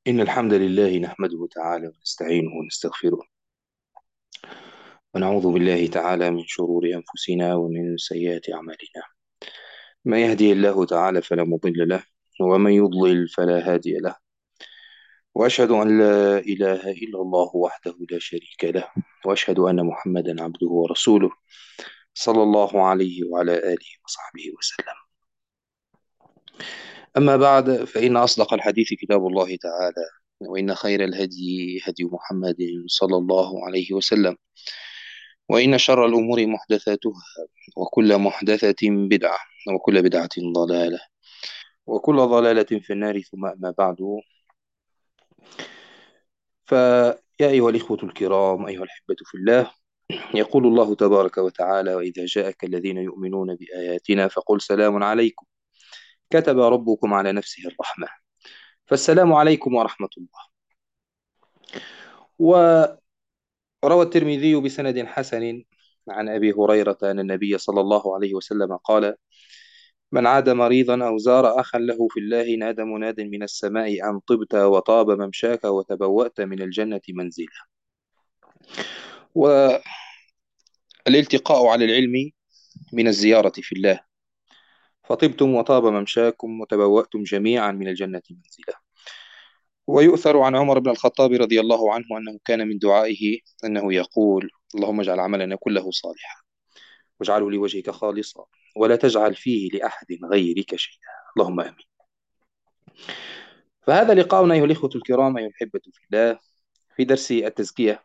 إن الحمد لله نحمده تعالى ونستعينه ونستغفره ونعوذ بالله تعالى من شرور أنفسنا ومن سيئات أعمالنا. ما يهدي الله تعالى فلا مضل له، ومن يضلل فلا هادي له. وأشهد أن لا إله إلا الله وحده لا شريك له، وأشهد أن محمدا عبده ورسوله صلى الله عليه وعلى آله وصحبه وسلم. أما بعد، فإن أصدق الحديث كتاب الله تعالى، وإن خير الهدي هدي محمد صلى الله عليه وسلم، وإن شر الأمور محدثاتها، وكل محدثة بدعة، وكل بدعة ضلالة، وكل ضلالة في النار. ثم أما بعد، فيا أيها الإخوة الكرام، أيها الأحبة في الله، يقول الله تبارك وتعالى: وإذا جاءك الذين يؤمنون بآياتنا فقل سلام عليكم، كتب ربكم على نفسه الرحمة. فالسلام عليكم ورحمة الله. وروى الترمذي بسند حسن عن أبي هريرة أن النبي صلى الله عليه وسلم قال: من عاد مريضا أو زار أخا له في الله نادى مناد من السماء أن طبت وطاب ممشاك وتبوأت من الجنة منزلا. والالتقاء على العلم من الزيارة في الله، فطبتم وطاب ممشاكم وتبوأتم جميعا من الجنة منزلا. ويؤثر عن عمر بن الخطاب رضي الله عنه أنه كان من دعائه أنه يقول: اللهم اجعل عملنا كله صالحا، واجعله لوجهك خالصا، ولا تجعل فيه لأحد غيرك شيئا، اللهم آمين. فهذا لقاؤنا أيها الإخوة الكرام، أيها الأحبة في الله، في درس التزكية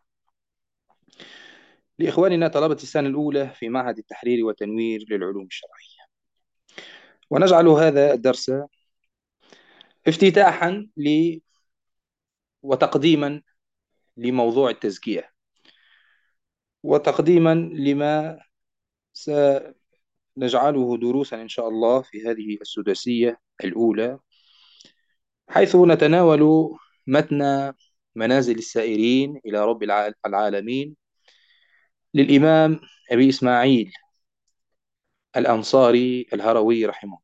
لإخواننا طلبة السنة الأولى في معهد التحرير والتنوير للعلوم الشرعية. ونجعل هذا الدرس افتتاحا وتقديما لموضوع التزكية، وتقديما لما سنجعله دروسا إن شاء الله في هذه السداسية الأولى، حيث نتناول متن منازل السائرين إلى رب العالمين للإمام أبي إسماعيل الأنصاري الهروي رحمه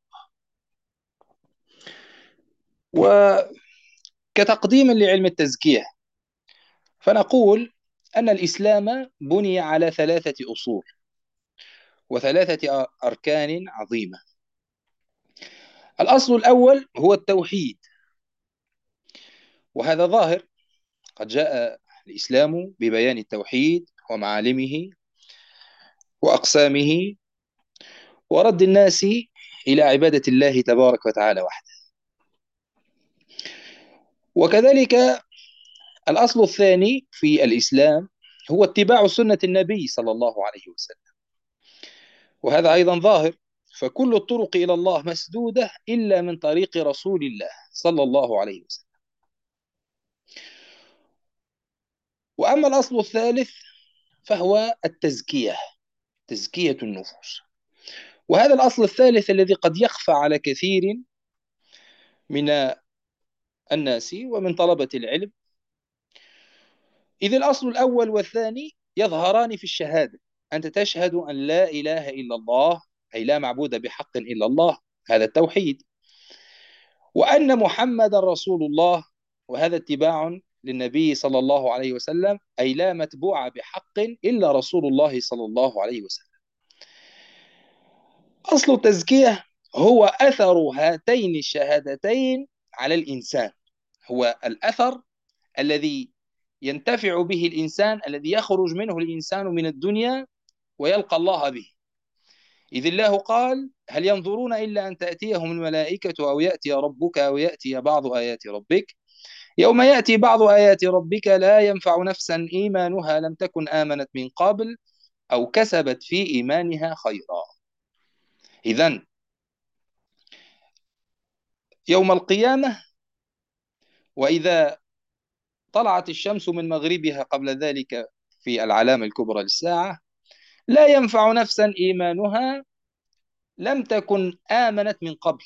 الله. وكتقديم لعلم التزكية، فنقول أن الإسلام بني على ثلاثة أصول وثلاثة أركان عظيمة. الأصل الأول هو التوحيد، وهذا ظاهر، قد جاء الإسلام ببيان التوحيد ومعالمه وأقسامه، ورد الناس إلى عبادة الله تبارك وتعالى وحده. وكذلك الأصل الثاني في الإسلام هو اتباع سنة النبي صلى الله عليه وسلم، وهذا أيضا ظاهر، فكل الطرق إلى الله مسدودة إلا من طريق رسول الله صلى الله عليه وسلم. وأما الأصل الثالث فهو التزكية، تزكية النفوس. وهذا الأصل الثالث الذي قد يخفى على كثير من الناس ومن طلبة العلم، إذ الأصل الأول والثاني يظهران في الشهادة. أنت تشهد أن لا إله إلا الله، أي لا معبود بحق إلا الله، هذا التوحيد، وأن محمد رسول الله، وهذا اتباع للنبي صلى الله عليه وسلم، أي لا متبوع بحق إلا رسول الله صلى الله عليه وسلم. أصل التزكية هو أثر هاتين الشهادتين على الإنسان، هو الأثر الذي ينتفع به الإنسان، الذي يخرج منه الإنسان من الدنيا ويلقى الله به. إذ الله قال: هل ينظرون إلا أن تأتيهم الملائكة أو يأتي ربك أو يأتي بعض آيات ربك، يوم يأتي بعض آيات ربك لا ينفع نفسا إيمانها لم تكن آمنت من قبل أو كسبت في إيمانها خيرا. إذن يوم القيامة، وإذا طلعت الشمس من مغربها قبل ذلك في العلامة الكبرى للساعة، لا ينفع نفسا إيمانها لم تكن آمنت من قبل،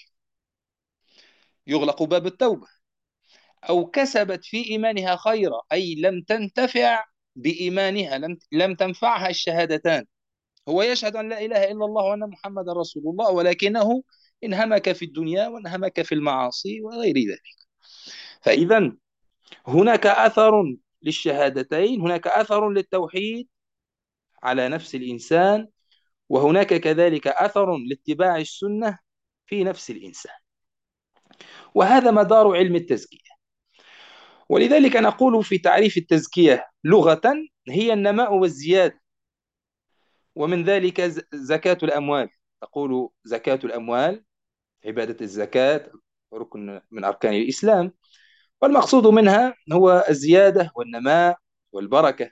يغلق باب التوبة، أو كسبت في إيمانها خيرا، أي لم تنتفع بإيمانها، لم تنفعها الشهادتان. هو يشهد أن لا إله إلا الله وأن محمد رسول الله، ولكنه انهمك في الدنيا وانهمك في المعاصي وغير ذلك. فإذا هناك أثر للشهادتين، هناك أثر للتوحيد على نفس الإنسان، وهناك كذلك أثر لاتباع السنة في نفس الإنسان. وهذا مدار علم التزكية. ولذلك نقول في تعريف التزكية لغة: هي النماء والزيادة. ومن ذلك زكاة الأموال. تقول زكاة الأموال، عبادة الزكاة ركن من أركان الإسلام، والمقصود منها هو الزيادة والنماء والبركة.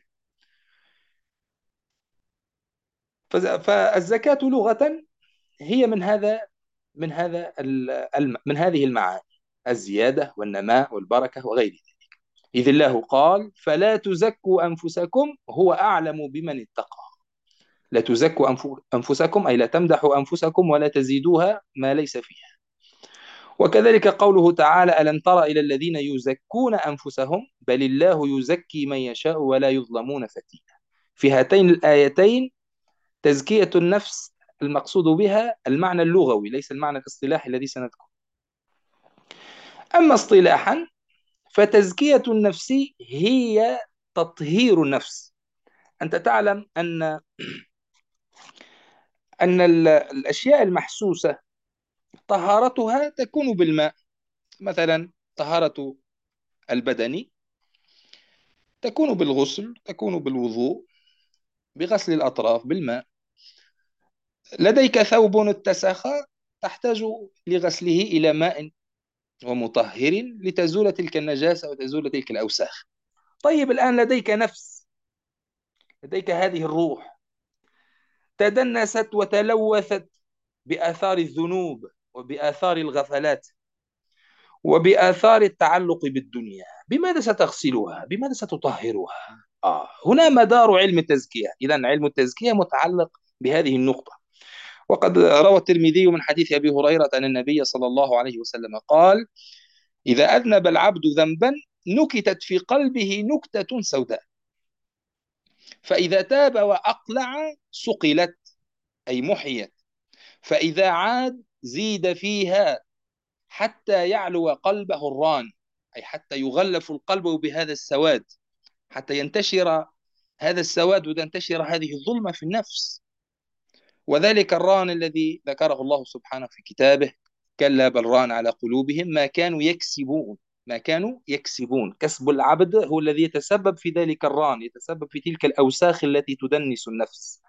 فالزكاة لغة هي من هذه المعاني: الزيادة والنماء والبركة وغيره. إذ الله قال: فلا تزكوا أنفسكم هو أعلم بمن اتقى. لا تزكوا أنفسكم أي لا تمدحوا أنفسكم ولا تزيدوها ما ليس فيها. وكذلك قوله تعالى: ألم تر إلى الذين يزكون أنفسهم بل الله يزكي من يشاء ولا يظلمون فتيلا. في هاتين الآيتين تزكية النفس المقصود بها المعنى اللغوي، ليس المعنى الاصطلاحي الذي سنذكره. أما اصطلاحا فتزكية النفس هي تطهير النفس. أنت تعلم أن الأشياء المحسوسة طهارتها تكون بالماء. مثلا طهارة البدن تكون بالغسل، تكون بالوضوء، بغسل الأطراف بالماء. لديك ثوب اتسخ، تحتاج لغسله إلى ماء ومطهر لتزول تلك النجاسة وتزول تلك الأوساخ. طيب الآن لديك نفس، لديك هذه الروح تدنست وتلوثت بآثار الذنوب وبآثار الغفلات وبآثار التعلق بالدنيا. بماذا ستغسلها؟ بماذا ستطهرها؟ هنا مدار علم التزكية. إذن علم التزكية متعلق بهذه النقطة. وقد روى الترمذي من حديث أبي هريرة أن النبي صلى الله عليه وسلم قال: إذا أذنب العبد ذنبا نكتت في قلبه نكتة سوداء، فإذا تاب وأقلع صقلت أي محيت، فإذا عاد زيد فيها حتى يعلو قلبه الران، أي حتى يغلف القلب بهذا السواد، حتى ينتشر هذا السواد وتنتشر هذه الظلمة في النفس. وذلك الران الذي ذكره الله سبحانه في كتابه: كلا بل ران على قلوبهم ما كانوا يكسبون. ما كانوا يكسبون، كسب العبد هو الذي يتسبب في ذلك الران، يتسبب في تلك الأوساخ التي تدنس النفس.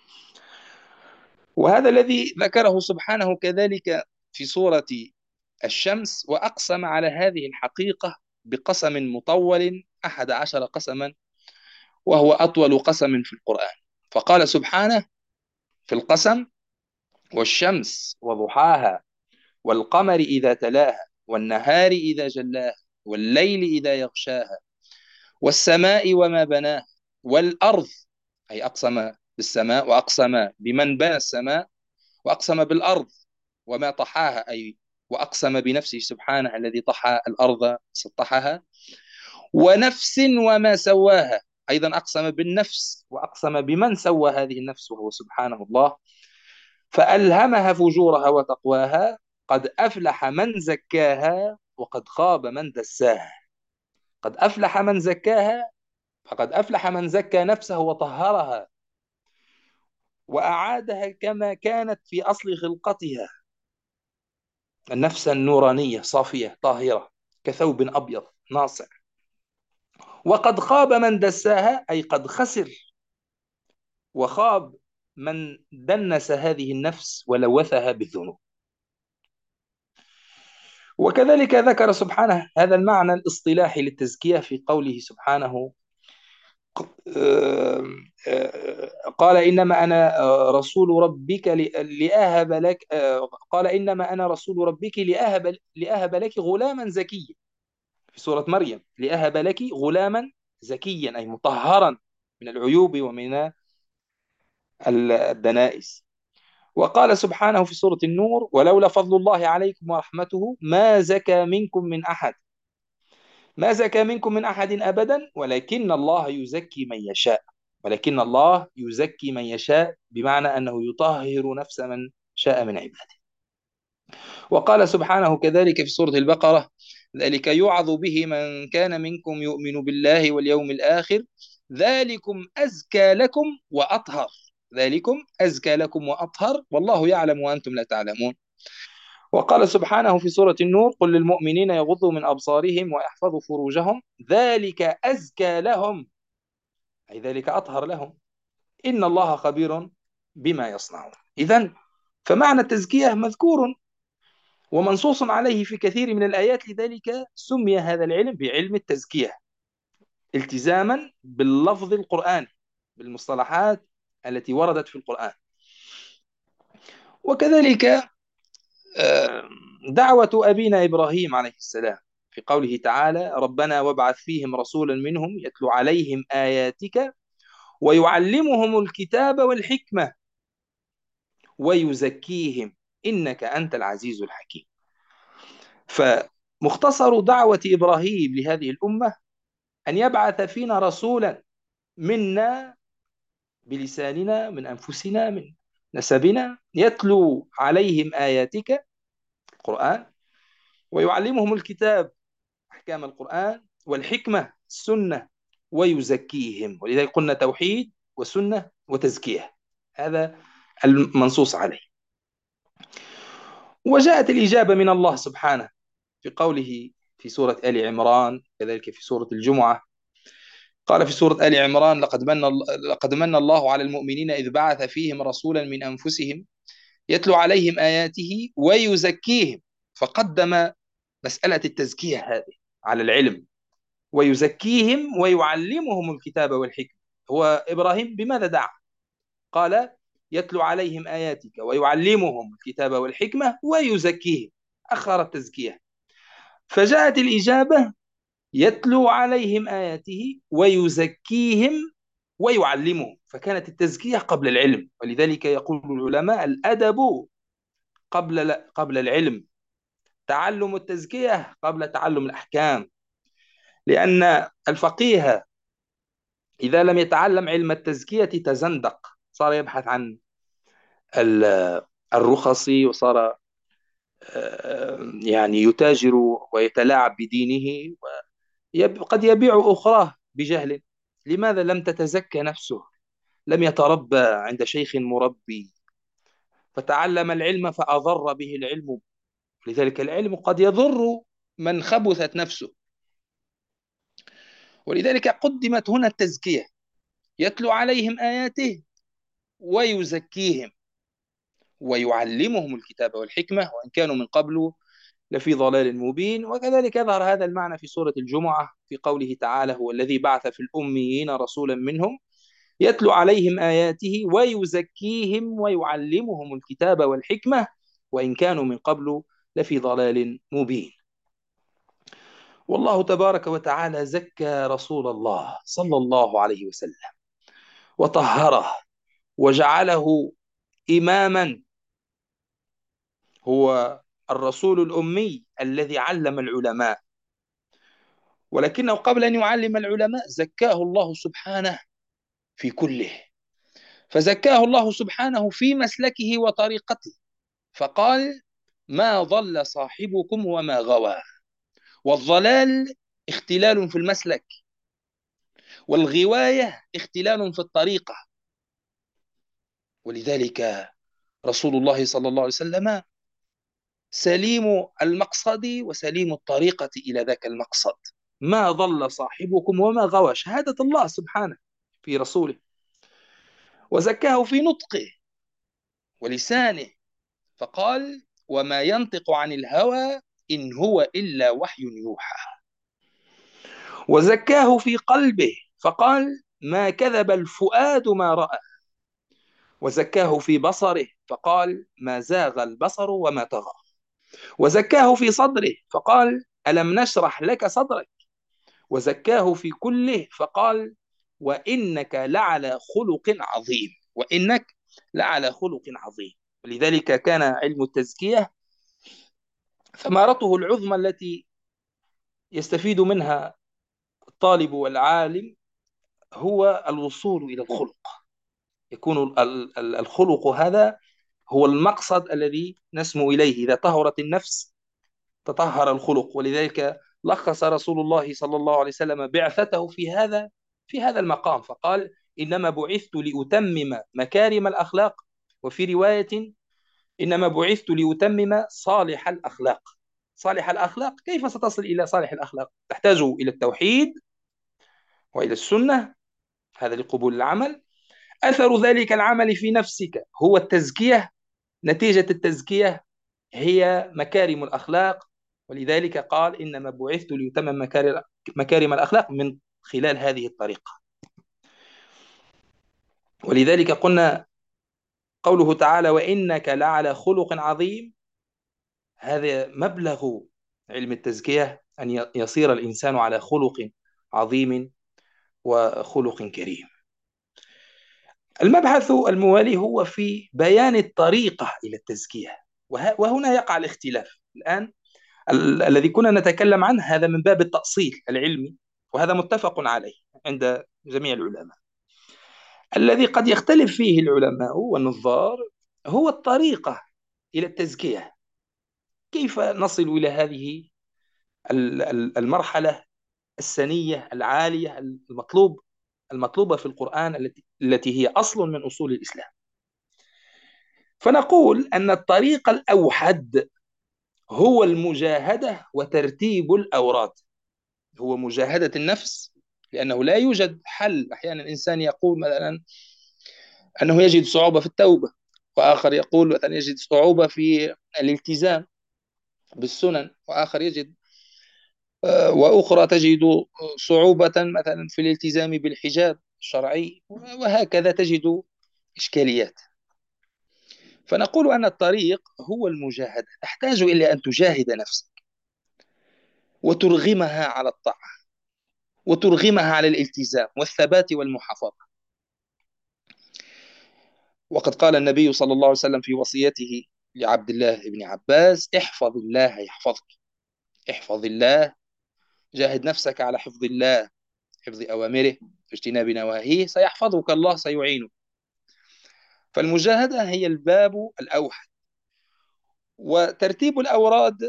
وهذا الذي ذكره سبحانه كذلك في سورة الشمس: وأقسم على هذه الحقيقة بقسم مطول 11 قسما، وهو أطول قسم في القرآن. فقال سبحانه في القسم: والشمس وضحاها والقمر إذا تلاها والنهار إذا جلاها والليل إذا يغشاها والسماء وما بناها والأرض، أي أقسم بالسماء وأقسم بمن بنى السماء، وأقسم بالأرض وما طحاها، أي وأقسم بنفسه سبحانه الذي طحى الأرض سطحها، ونفس وما سواها، أيضا أقسم بالنفس وأقسم بمن سوى هذه النفس وهو سبحانه الله، فألهمها فجورها وتقواها، قد أفلح من زكاها وقد خاب من دساها. قد أفلح من زكاها، فقد أفلح من زكى نفسه وطهرها وأعادها كما كانت في أصل خلقتها، النفس النورانية صافية طاهرة كثوب أبيض ناصع. وقد خاب من دساها، أي قد خسر وخاب من دنس هذه النفس ولوثها بالذنوب. وكذلك ذكر سبحانه هذا المعنى الاصطلاحي للتزكية في قوله سبحانه: قال إنما أنا رسول ربك لأهب لك قال إنما أنا رسول ربك لأهب لك غلاما زكيا. في سورة مريم: لأهب لك غلاما زكيا أي مطهرا من العيوب ومن الدنائس. وقال سبحانه في سورة النور: ولولا فضل الله عليكم ورحمته ما زكى منكم من أحد، ما زكى منكم من أحد أبدا ولكن الله يزكي من يشاء. ولكن الله يزكي من يشاء بمعنى أنه يطهر نفس من شاء من عباده. وقال سبحانه كذلك في سورة البقرة: ذلك يوعظ به من كان منكم يؤمن بالله واليوم الآخر، ذلكم أزكى لكم وأطهر. ذلكم أزكى لكم وأطهر، والله يعلم وأنتم لا تعلمون. وقال سبحانه في سورة النور: قل للمؤمنين يغضوا من أبصارهم ويحفظوا فروجهم ذلك أزكى لهم، أي ذلك أطهر لهم، إن الله خبير بما يصنعون. إذن فمعنى التزكية مذكور ومنصوص عليه في كثير من الآيات، لذلك سمي هذا العلم بعلم التزكية، التزاما باللفظ القرآني، بالمصطلحات التي وردت في القرآن. وكذلك آه، دعوة أبينا إبراهيم عليه السلام في قوله تعالى: ربنا وابعث فيهم رسولا منهم يتلو عليهم آياتك ويعلمهم الكتاب والحكمة ويزكيهم إنك أنت العزيز الحكيم. فمختصر دعوة إبراهيم لهذه الأمة أن يبعث فينا رسولا منا، بلساننا، من أنفسنا، من نسبنا، يتلو عليهم آياتك القرآن، ويعلمهم الكتاب أحكام القرآن، والحكمة السنة، ويزكيهم. ولذلك قلنا توحيد وسنة وتزكية، هذا المنصوص عليه. وجاءت الإجابة من الله سبحانه في قوله في سورة آل عمران، كذلك في سورة الجمعة. قال في سورة آل عمران: لقد من الله على المؤمنين إذ بعث فيهم رسولا من أنفسهم يتلو عليهم آياته ويزكيهم. فقدم مسألة التزكية هذه على العلم، ويزكيهم ويعلمهم الكتاب والحكمة. هو إبراهيم بماذا دعا؟ قال: يتلو عليهم آياتك ويعلمهم الكتاب والحكمة ويزكيهم، أخر التزكية. فجاءت الإجابة: يتلو عليهم آياته ويزكيهم ويعلمهم، فكانت التزكية قبل العلم. ولذلك يقول العلماء: الأدب قبل العلم، تعلم التزكية قبل تعلم الأحكام. لأن الفقيه إذا لم يتعلم علم التزكية تزندق، صار يبحث عن الرخص، وصار يعني يتاجر ويتلاعب بدينه، قد يبيع أخراه بجهل. لماذا لم تتزكى نفسه؟ لم يتربى عند شيخ مربي فتعلم العلم فأضر به العلم. لذلك العلم قد يضر من خبثت نفسه، ولذلك قدمت هنا التزكية: يتلو عليهم آياته ويزكيهم ويعلمهم الكتاب والحكمة وإن كانوا من قبل لفي ضلال مبين. وكذلك يظهر هذا المعنى في سورة الجمعة في قوله تعالى: هو الذي بعث في الأميين رسولا منهم يتلو عليهم آياته ويزكيهم ويعلمهم الكتاب والحكمة وإن كانوا من قبل لفي ضلال مبين. والله تبارك وتعالى زكى رسول الله صلى الله عليه وسلم وطهره وجعله إماما، هو الرسول الأمي الذي علم العلماء. ولكنه قبل أن يعلم العلماء زكاه الله سبحانه في كله، فزكاه الله سبحانه في مسلكه وطريقته، فقال: ما ضل صاحبكم وما غوى. والضلال اختلال في المسلك، والغواية اختلال في الطريقة. ولذلك رسول الله صلى الله عليه وسلم سليم المقصد وسليم الطريقة إلى ذاك المقصد. ما ضل صاحبكم وما غوى، شهادة الله سبحانه في رسوله. وزكاه في نطقه ولسانه، فقال: وما ينطق عن الهوى إن هو إلا وحي يوحى. وزكاه في قلبه، فقال: ما كذب الفؤاد ما رأى. وزكاه في بصره، فقال: ما زاغ البصر وما طغى. وزكاه في صدره، فقال: ألم نشرح لك صدرك. وزكاه في كله، فقال: وإنك لعلى خلق عظيم. وإنك لعلى خلق عظيم. ولذلك كان علم التزكية ثمرته العظمى التي يستفيد منها الطالب والعالم هو الوصول إلى الخلق. يكون الخلق هذا هو المقصد الذي نسمو إليه. إذا طهرت النفس تطهر الخلق. ولذلك لخص رسول الله صلى الله عليه وسلم بعثته في هذا المقام، فقال: إنما بعثت لأتمم مكارم الأخلاق. وفي رواية: إنما بعثت لأتمم صالح الأخلاق. صالح الأخلاق، كيف ستصل إلى صالح الأخلاق؟ تحتاج إلى التوحيد وإلى السنة، هذا لقبول العمل. أثر ذلك العمل في نفسك هو التزكية. نتيجة التزكية هي مكارم الأخلاق. ولذلك قال: إنما بعثت لأتمم مكارم الأخلاق من خلال هذه الطريقة. ولذلك قلنا قوله تعالى: وإنك لعلى خلق عظيم. هذا مبلغ علم التزكية، أن يصير الإنسان على خلق عظيم وخلق كريم. المبحث الموالي هو في بيان الطريقة إلى التزكية. وهنا يقع الاختلاف الآن. الذي كنا نتكلم عنه هذا من باب التأصيل العلمي، وهذا متفق عليه عند جميع العلماء. الذي قد يختلف فيه العلماء والنظار هو الطريقة إلى التزكية. كيف نصل إلى هذه المرحلة السنية العالية المطلوبة في القرآن، التي هي أصل من أصول الإسلام؟ فنقول أن الطريق الأوحد هو المجاهدة وترتيب الأوراد. هو مجاهدة النفس، لأنه لا يوجد حل. أحيانا الإنسان يقول مثلا أنه يجد صعوبة في التوبة، وآخر يقول مثلا يجد صعوبة في الالتزام بالسنن، وآخر يجد وأخرى تجد صعوبة مثلا في الالتزام بالحجاب الشرعي، وهكذا تجد إشكاليات. فنقول أن الطريق هو المجاهدة. تحتاج إلى أن تجاهد نفسك وترغمها على الطاعة، وترغمها على الالتزام والثبات والمحافظة. وقد قال النبي صلى الله عليه وسلم في وصيته لعبد الله بن عباس: احفظ الله يحفظك. احفظ الله، جاهد نفسك على حفظ الله، حفظ أوامره واجتناب نواهيه، سيحفظك الله، سيعينك. فالمجاهدة هي الباب الأوحد. وترتيب الأوراد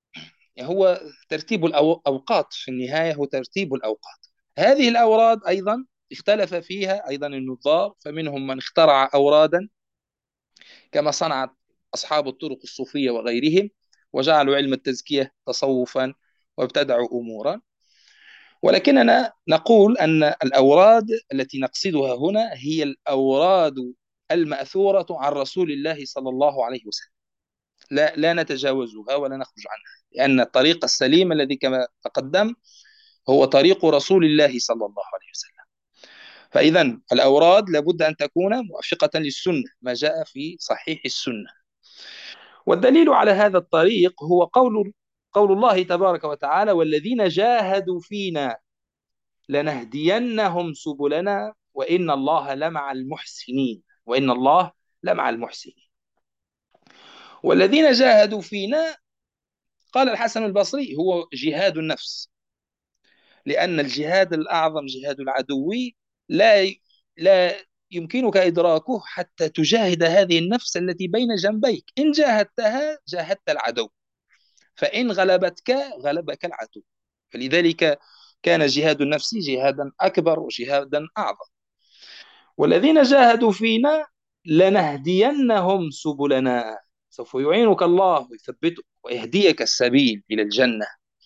هو ترتيب الأوقات، في النهاية هو ترتيب الأوقات. هذه الأوراد أيضا اختلف فيها أيضا النظار، فمنهم من اخترع أورادا كما صنعت أصحاب الطرق الصوفية وغيرهم، وجعلوا علم التزكية تصوفا وابتدعوا أمورا. ولكننا نقول أن الأوراد التي نقصدها هنا هي الأوراد المأثورة عن رسول الله صلى الله عليه وسلم. لا نتجاوزها ولا نخرج عنها، لأن الطريق السليم الذي كما تقدم هو طريق رسول الله صلى الله عليه وسلم. فإذا الأوراد لابد أن تكون موافقة للسنة، ما جاء في صحيح السنة. والدليل على هذا الطريق هو قول الله تبارك وتعالى: والذين جاهدوا فينا لنهدينهم سبلنا وإن الله لمع المحسنين. وإن الله لمع المحسنين. والذين جاهدوا فينا، قال الحسن البصري، هو جهاد النفس. لأن الجهاد الأعظم جهاد العدو لا لا يمكنك إدراكه حتى تجاهد هذه النفس التي بين جنبيك. إن جاهدتها جاهدت العدو، فإن غلبتك غلبك العدو. فلذلك كان جهاد النفس جهادا أكبر وجهادا أعظم. والذين جاهدوا فينا لنهدينهم سبلنا. سوف يعينك الله ويثبتك ويهديك السبيل إلى الجنة.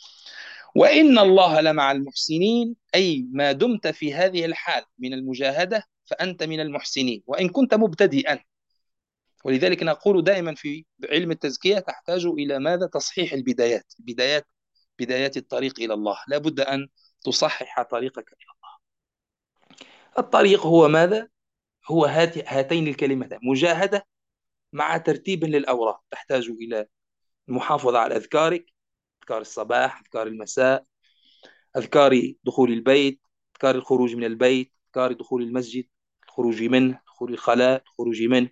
وإن الله لمع المحسنين، أي ما دمت في هذه الحال من المجاهدة فأنت من المحسنين وإن كنت مبتدئا. ولذلك نقول دائما في علم التزكية تحتاج إلى ماذا؟ تصحيح بدايات الطريق إلى الله. لا بد أن تصحح طريقك إلى الله. الطريق هو ماذا؟ هو هاتين الكلمتين: مجاهدة مع ترتيب للأوراق. تحتاج إلى المحافظة على أذكارك، أذكار الصباح، أذكار المساء، أذكار دخول البيت، أذكار الخروج من البيت، أذكار دخول المسجد، الخروج منه، دخول الخلاء، الخروج منه.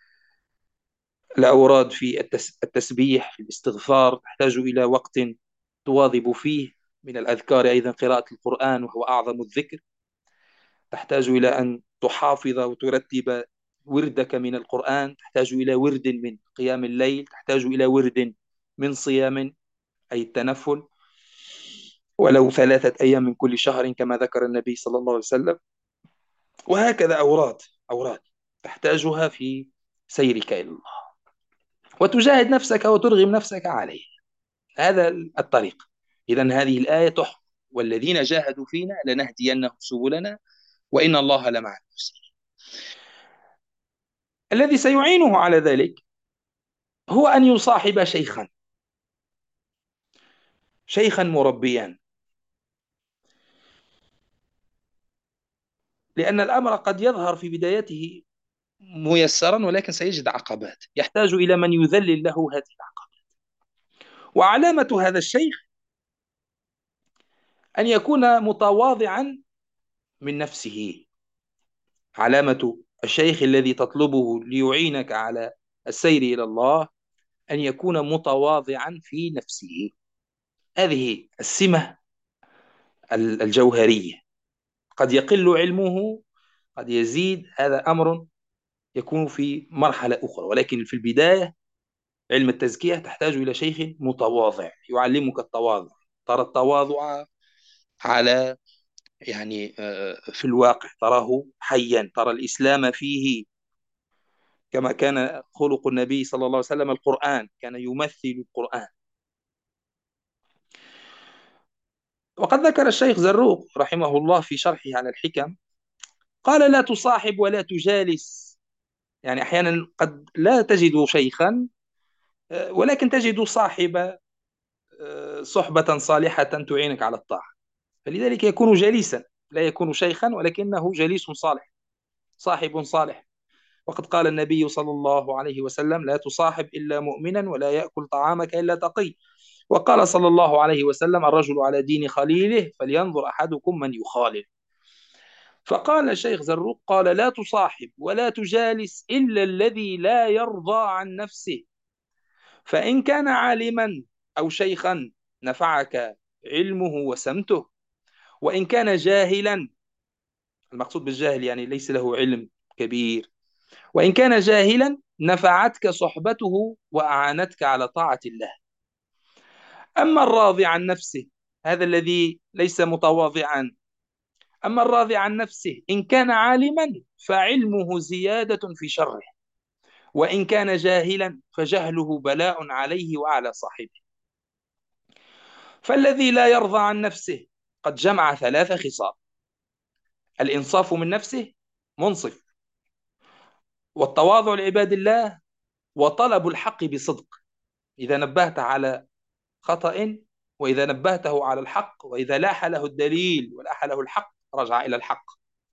الأوراد في التسبيح، في الاستغفار، تحتاج إلى وقت تواظب فيه. من الأذكار أيضا قراءة القرآن، وهو أعظم الذكر. تحتاج إلى أن تحافظ وترتب وردك من القرآن. تحتاج إلى ورد من قيام الليل، تحتاج إلى ورد من صيام أي التنفل، ولو 3 أيام من كل شهر كما ذكر النبي صلى الله عليه وسلم. وهكذا أوراد تحتاجها في سيرك إلى الله، وتجاهد نفسك وترغم نفسك عليه. هذا الطريق. إذا هذه الآية تحفظ: والذين جاهدوا فينا لنهدينهم سبلنا وإن الله لمع المحسنين. الذي سيعينه على ذلك هو أن يصاحب شيخا مربيا، لأن الأمر قد يظهر في بدايته ميسرا، ولكن سيجد عقبات، يحتاج إلى من يذلل له هذه العقبات. وعلامة هذا الشيخ أن يكون متواضعا من نفسه. علامة الشيخ الذي تطلبه ليعينك على السير إلى الله أن يكون متواضعا في نفسه. هذه السمة الجوهرية. قد يقل علمه، قد يزيد، هذا أمر يكون في مرحلة أخرى، ولكن في البداية علم التزكية تحتاج إلى شيخ متواضع يعلمك التواضع. ترى التواضع على في الواقع تراه حيا، ترى الإسلام فيه، كما كان خلق النبي صلى الله عليه وسلم القرآن، كان يمثل القرآن. وقد ذكر الشيخ زروق رحمه الله في شرحه على الحكم، قال: لا تصاحب ولا تجالس. يعني أحيانا قد لا تجد شيخا، ولكن تجد صاحب، صحبة صالحة تعينك على الطاعة، فلذلك يكون جليسا، لا يكون شيخا ولكنه جليس صالح، صاحب صالح. وقد قال النبي صلى الله عليه وسلم: لا تصاحب إلا مؤمنا ولا يأكل طعامك إلا تقي. وقال صلى الله عليه وسلم: الرجل على دين خليله فلينظر أحدكم من يخالل. فقال الشيخ زروق، قال: لا تصاحب ولا تجالس إلا الذي لا يرضى عن نفسه، فإن كان عالما أو شيخا نفعك علمه وسمته، وإن كان جاهلا، المقصود بالجاهل يعني ليس له علم كبير، وإن كان جاهلا نفعتك صحبته وأعانتك على طاعة الله. أما الراضي عن نفسه، هذا الذي ليس متواضعا، أما الراضي عن نفسه إن كان عالما فعلمه زيادة في شره، وإن كان جاهلا فجهله بلاء عليه وعلى صاحبه. فالذي لا يرضى عن نفسه قد جمع 3 خصال: الإنصاف من نفسه، منصف، والتواضع لعباد الله، وطلب الحق بصدق. إذا نبهت على خطأ، وإذا نبهته على الحق، وإذا لاح له الدليل ولاح له الحق رجع إلى الحق.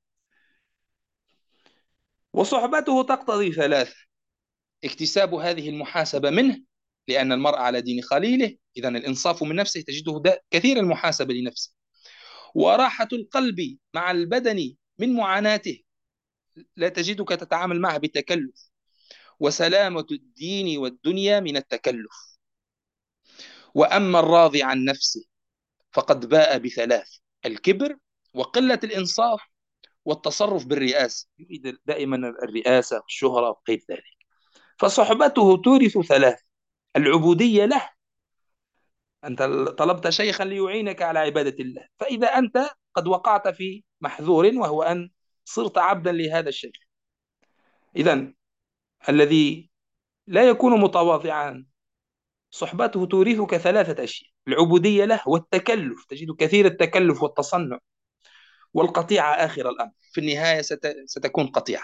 وصحبته تقتضي 3: اكتساب هذه المحاسبة منه، لأن المرء على دين خليله، إذا الإنصاف من نفسه تجده كثير المحاسبة لنفسه. وراحة القلب مع البدن من معاناته، لا تجدك تتعامل معه بتكلف. وسلامة الدين والدنيا من التكلف. وأما الراضي عن نفسه فقد باء ب3: الكبر، وقلة الإنصاف، والتصرف بالرئاسة، يريد دائما الرئاسة والشهرة وغير ذلك. فصحبته تورث 3: العبودية له، أنت طلبت شيخا ليعينك على عبادة الله، فإذا أنت قد وقعت في محذور وهو أن صرت عبدا لهذا الشيخ، إذا الذي لا يكون متواضعا صحبته تورثك 3 أشياء: العبودية له، والتكلف، تجد كثير التكلف والتصنع، والقطيعة آخر الأمر، في النهاية ستكون قطيعة،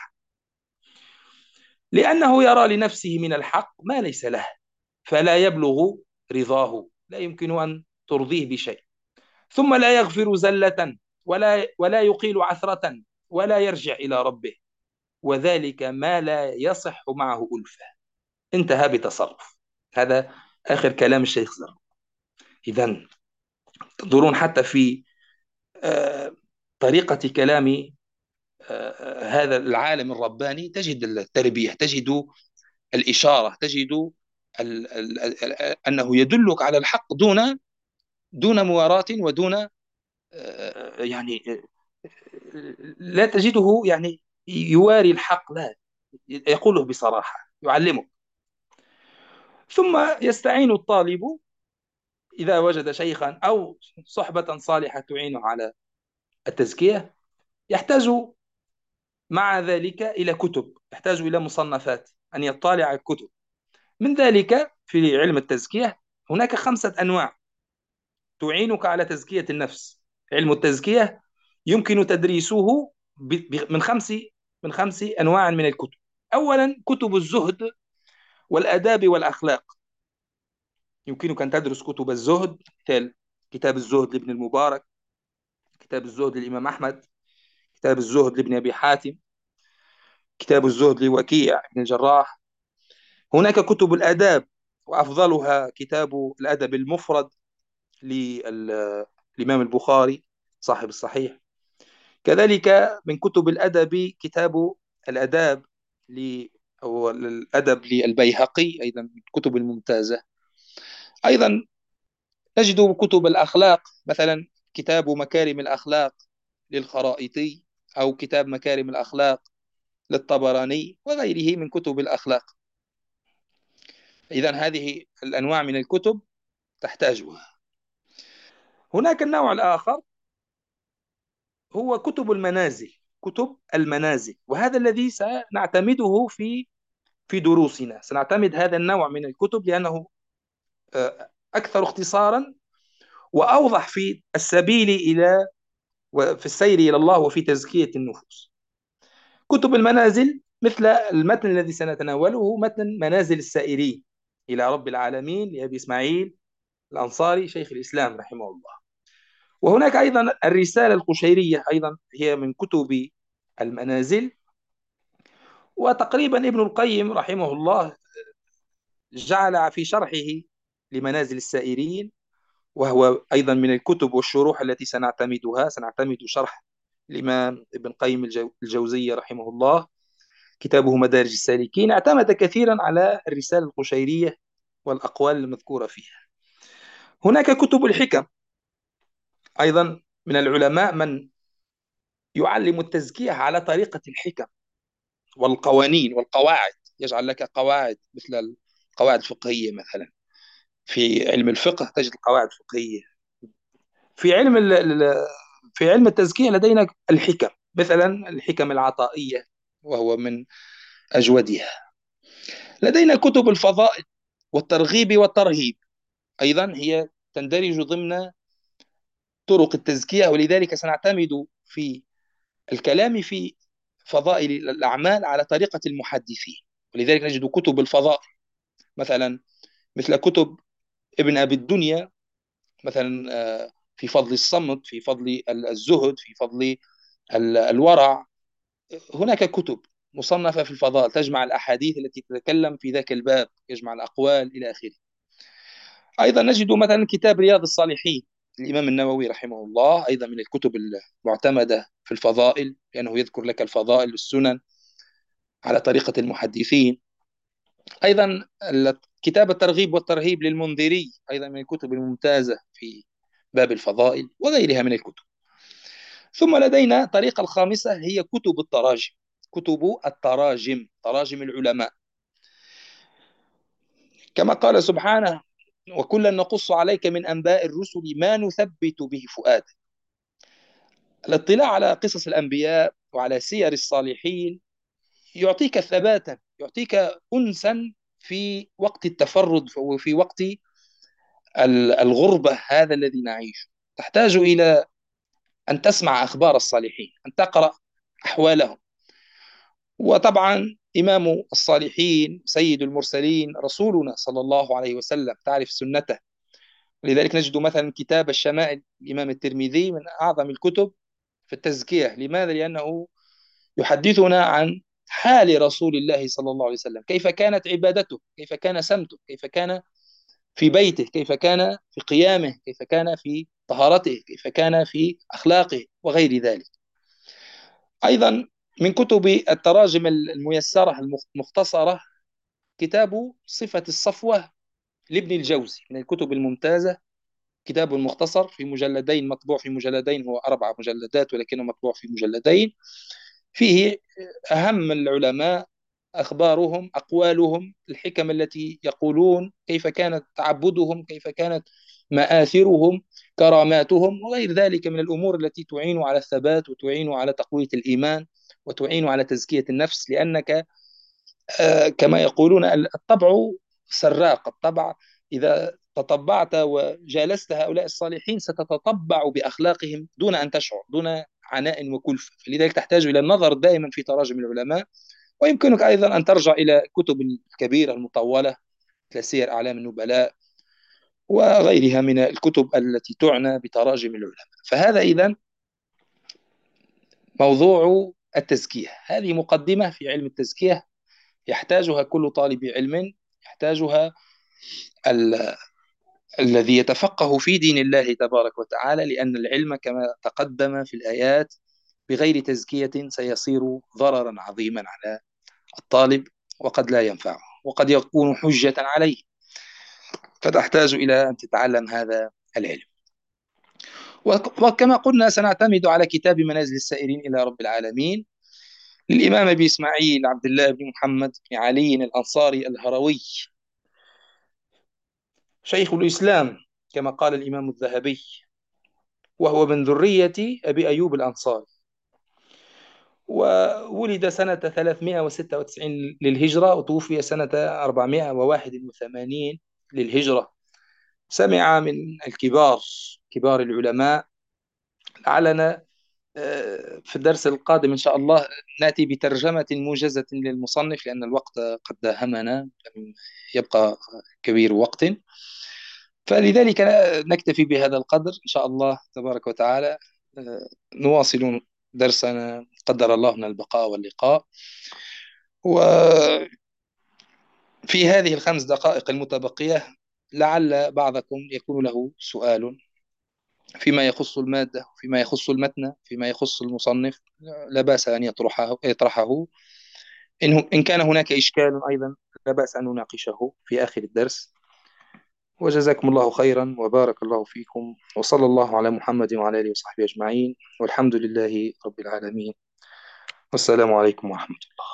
لأنه يرى لنفسه من الحق ما ليس له، فلا يبلغ رضاه، لا يمكن أن ترضيه بشيء. ثم لا يغفر زلة، ولا يقيل عثرة، ولا يرجع إلى ربه، وذلك ما لا يصح معه ألفة. انتهى بتصرف. هذا آخر كلام الشيخ زرق. إذا تنظرون حتى في آه، طريقة كلام هذا العالم الرباني، تجد التربية، تجد الإشارة، تجد أنه يدلك على الحق دون مواراة، ودون يعني لا تجده يعني يواري الحق، لا، يقوله بصراحة، يعلمك. ثم يستعين الطالب إذا وجد شيخا أو صحبة صالحة تعينه على التزكية، يحتاج مع ذلك إلى كتب، يحتاج إلى مصنفات، أن يطالع على الكتب. من ذلك في علم التزكية هناك 5 أنواع تعينك على تزكية النفس. علم التزكية يمكن تدريسه من خمس أنواع من الكتب. أولا كتب الزهد والآداب والأخلاق. يمكنك أن تدرس كتب الزهد، مثل كتاب الزهد لابن المبارك، كتاب الزهد للإمام أحمد، كتاب الزهد لابن أبي حاتم، كتاب الزهد لوكيع بن الجراح. هناك كتب الآداب، وأفضلها كتاب الأدب المفرد للإمام البخاري صاحب الصحيح. كذلك من كتب الأدب كتاب الأداب أو الأدب للبيهقي، أيضا من الكتب الممتازة. أيضا نجد كتب الأخلاق، مثلا كتاب مكارم الأخلاق للخرائطي، أو كتاب مكارم الأخلاق للطبراني، وغيره من كتب الأخلاق. إذا هذه الأنواع من الكتب تحتاجها. هناك النوع الآخر هو كتب المنازل، كتب المنازل، وهذا الذي سنعتمده في دروسنا. سنعتمد هذا النوع من الكتب لأنه أكثر اختصارا وأوضح في السبيل إلى وفي السير إلى الله وفي تزكية النفوس. كتب المنازل مثل المتن الذي سنتناوله، متن منازل السائرين إلى رب العالمين لأبي إسماعيل الأنصاري شيخ الإسلام رحمه الله. وهناك أيضا الرسالة القشيرية، أيضا هي من كتب المنازل. وتقريبا ابن القيم رحمه الله جعل في شرحه لمنازل السائرين، وهو أيضا من الكتب والشروح التي سنعتمدها، سنعتمد شرح الإمام ابن قيم الجوزية رحمه الله، كتابه مدارج السالكين. اعتمد كثيرا على الرسالة القشيرية والأقوال المذكورة فيها. هناك كتب الحكم، أيضا من العلماء من يعلم التزكية على طريقة الحكم والقوانين والقواعد. يجعل لك قواعد مثل القواعد الفقهية مثلا. في علم الفقه تجد القواعد الفقهية. في علم في علم التزكية لدينا الحكم، مثلا الحكم العطائية، وهو من أجودها. لدينا كتب الفضائل والترغيب والترهيب، أيضا هي تندرج ضمن طرق التزكية، ولذلك سنعتمد في الكلام في فضائل الأعمال على طريقة المحدثين. ولذلك نجد كتب الفضائل مثلا مثل كتب ابن أبي الدنيا، مثلا في فضل الصمت، في فضل الزهد، في فضل الورع. هناك كتب مصنفة في الفضائل تجمع الأحاديث التي تتكلم في ذاك الباب، يجمع الأقوال إلى آخره. أيضا نجد مثلا كتاب رياض الصالحين للإمام النووي رحمه الله، أيضا من الكتب المعتمدة في الفضائل، لأنه يذكر لك الفضائل السنن على طريقة المحدثين. أيضا كتاب الترغيب والترهيب للمنذري، أيضا من الكتب الممتازة في باب الفضائل، وغيرها من الكتب. ثم لدينا الطريقة الخامسة هي كتب التراجم. كتب التراجم، تراجم العلماء، كما قال سبحانه: وكلا نقص عليك من أنباء الرسل ما نثبت به فؤاد. الاطلاع على قصص الأنبياء وعلى سير الصالحين يعطيك ثباتا، يعطيك أنسا في وقت التفرد وفي وقت الغربة هذا الذي نعيشه. تحتاج إلى أن تسمع أخبار الصالحين، أن تقرأ أحوالهم. وطبعا إمام الصالحين سيد المرسلين رسولنا صلى الله عليه وسلم، تعرف سنته. لذلك نجد مثلا كتاب الشمائل الإمام الترمذي من أعظم الكتب في التزكية. لماذا؟ لأنه يحدثنا عن حال رسول الله صلى الله عليه وسلم، كيف كانت عبادته، كيف كان سمته، كيف كان في بيته، كيف كان في قيامه، كيف كان في طهارته، كيف كان في أخلاقه وغير ذلك. أيضا من كتب التراجم الميسرة المختصرة كتاب صفة الصفوة لابن الجوزي، من الكتب الممتازة. كتاب مختصر في مجلدين، مطبوع في مجلدين، هو 4 مجلدات ولكنه مطبوع في مجلدين. فيه أهم العلماء، أخبارهم، أقوالهم، الحكم التي يقولون، كيف كانت تعبدهم، كيف كانت مآثرهم، كراماتهم، وغير ذلك من الأمور التي تعين على الثبات وتعين على تقوية الإيمان وتعين على تزكية النفس. لأنك كما يقولون الطبع سراق. الطبع إذا تطبعت وجالست هؤلاء الصالحين ستتطبع بأخلاقهم دون أن تشعر، دون عناء وكلفة. فلذلك تحتاج إلى النظر دائما في تراجم العلماء. ويمكنك أيضا أن ترجع إلى كتب الكبيرة المطولة مثل سير أعلام النبلاء وغيرها من الكتب التي تعنى بتراجم العلماء. فهذا إذن موضوع التزكية. هذه مقدمة في علم التزكية يحتاجها كل طالب علم، يحتاجها الذي يتفقه في دين الله تبارك وتعالى، لأن العلم كما تقدم في الآيات بغير تزكية سيصير ضررا عظيما على الطالب، وقد لا ينفعه وقد يكون حجة عليه. فتحتاج إلى أن تتعلم هذا العلم. وكما قلنا سنعتمد على كتاب منازل السائرين إلى رب العالمين للإمام أبي إسماعيل عبد الله بن محمد بن علي الأنصاري الهروي، شيخ الإسلام كما قال الإمام الذهبي، وهو من ذرية أبي أيوب الأنصاري. وولد سنة 396 للهجرة وتوفي سنة 481 للهجرة. سمع من الكبار، كبار العلماء. لعلنا في الدرس القادم إن شاء الله نأتي بترجمة موجزة للمصنف، لأن الوقت قد داهمنا، لم يبقى كبير وقت. فلذلك نكتفي بهذا القدر إن شاء الله تبارك وتعالى. نواصل درسنا قدر الله لنا البقاء واللقاء. وفي هذه الخمس دقائق المتبقية لعل بعضكم يكون له سؤال فيما يخص المادة، فيما يخص المتن، فيما يخص المصنف. لا بأس أن يطرحه. إن كان هناك إشكال أيضا لا بأس أن نناقشه في آخر الدرس. وجزاكم الله خيرا وبارك الله فيكم، وصلى الله على محمد وعلى آله وصحبه أجمعين، والحمد لله رب العالمين. والسلام عليكم ورحمة الله.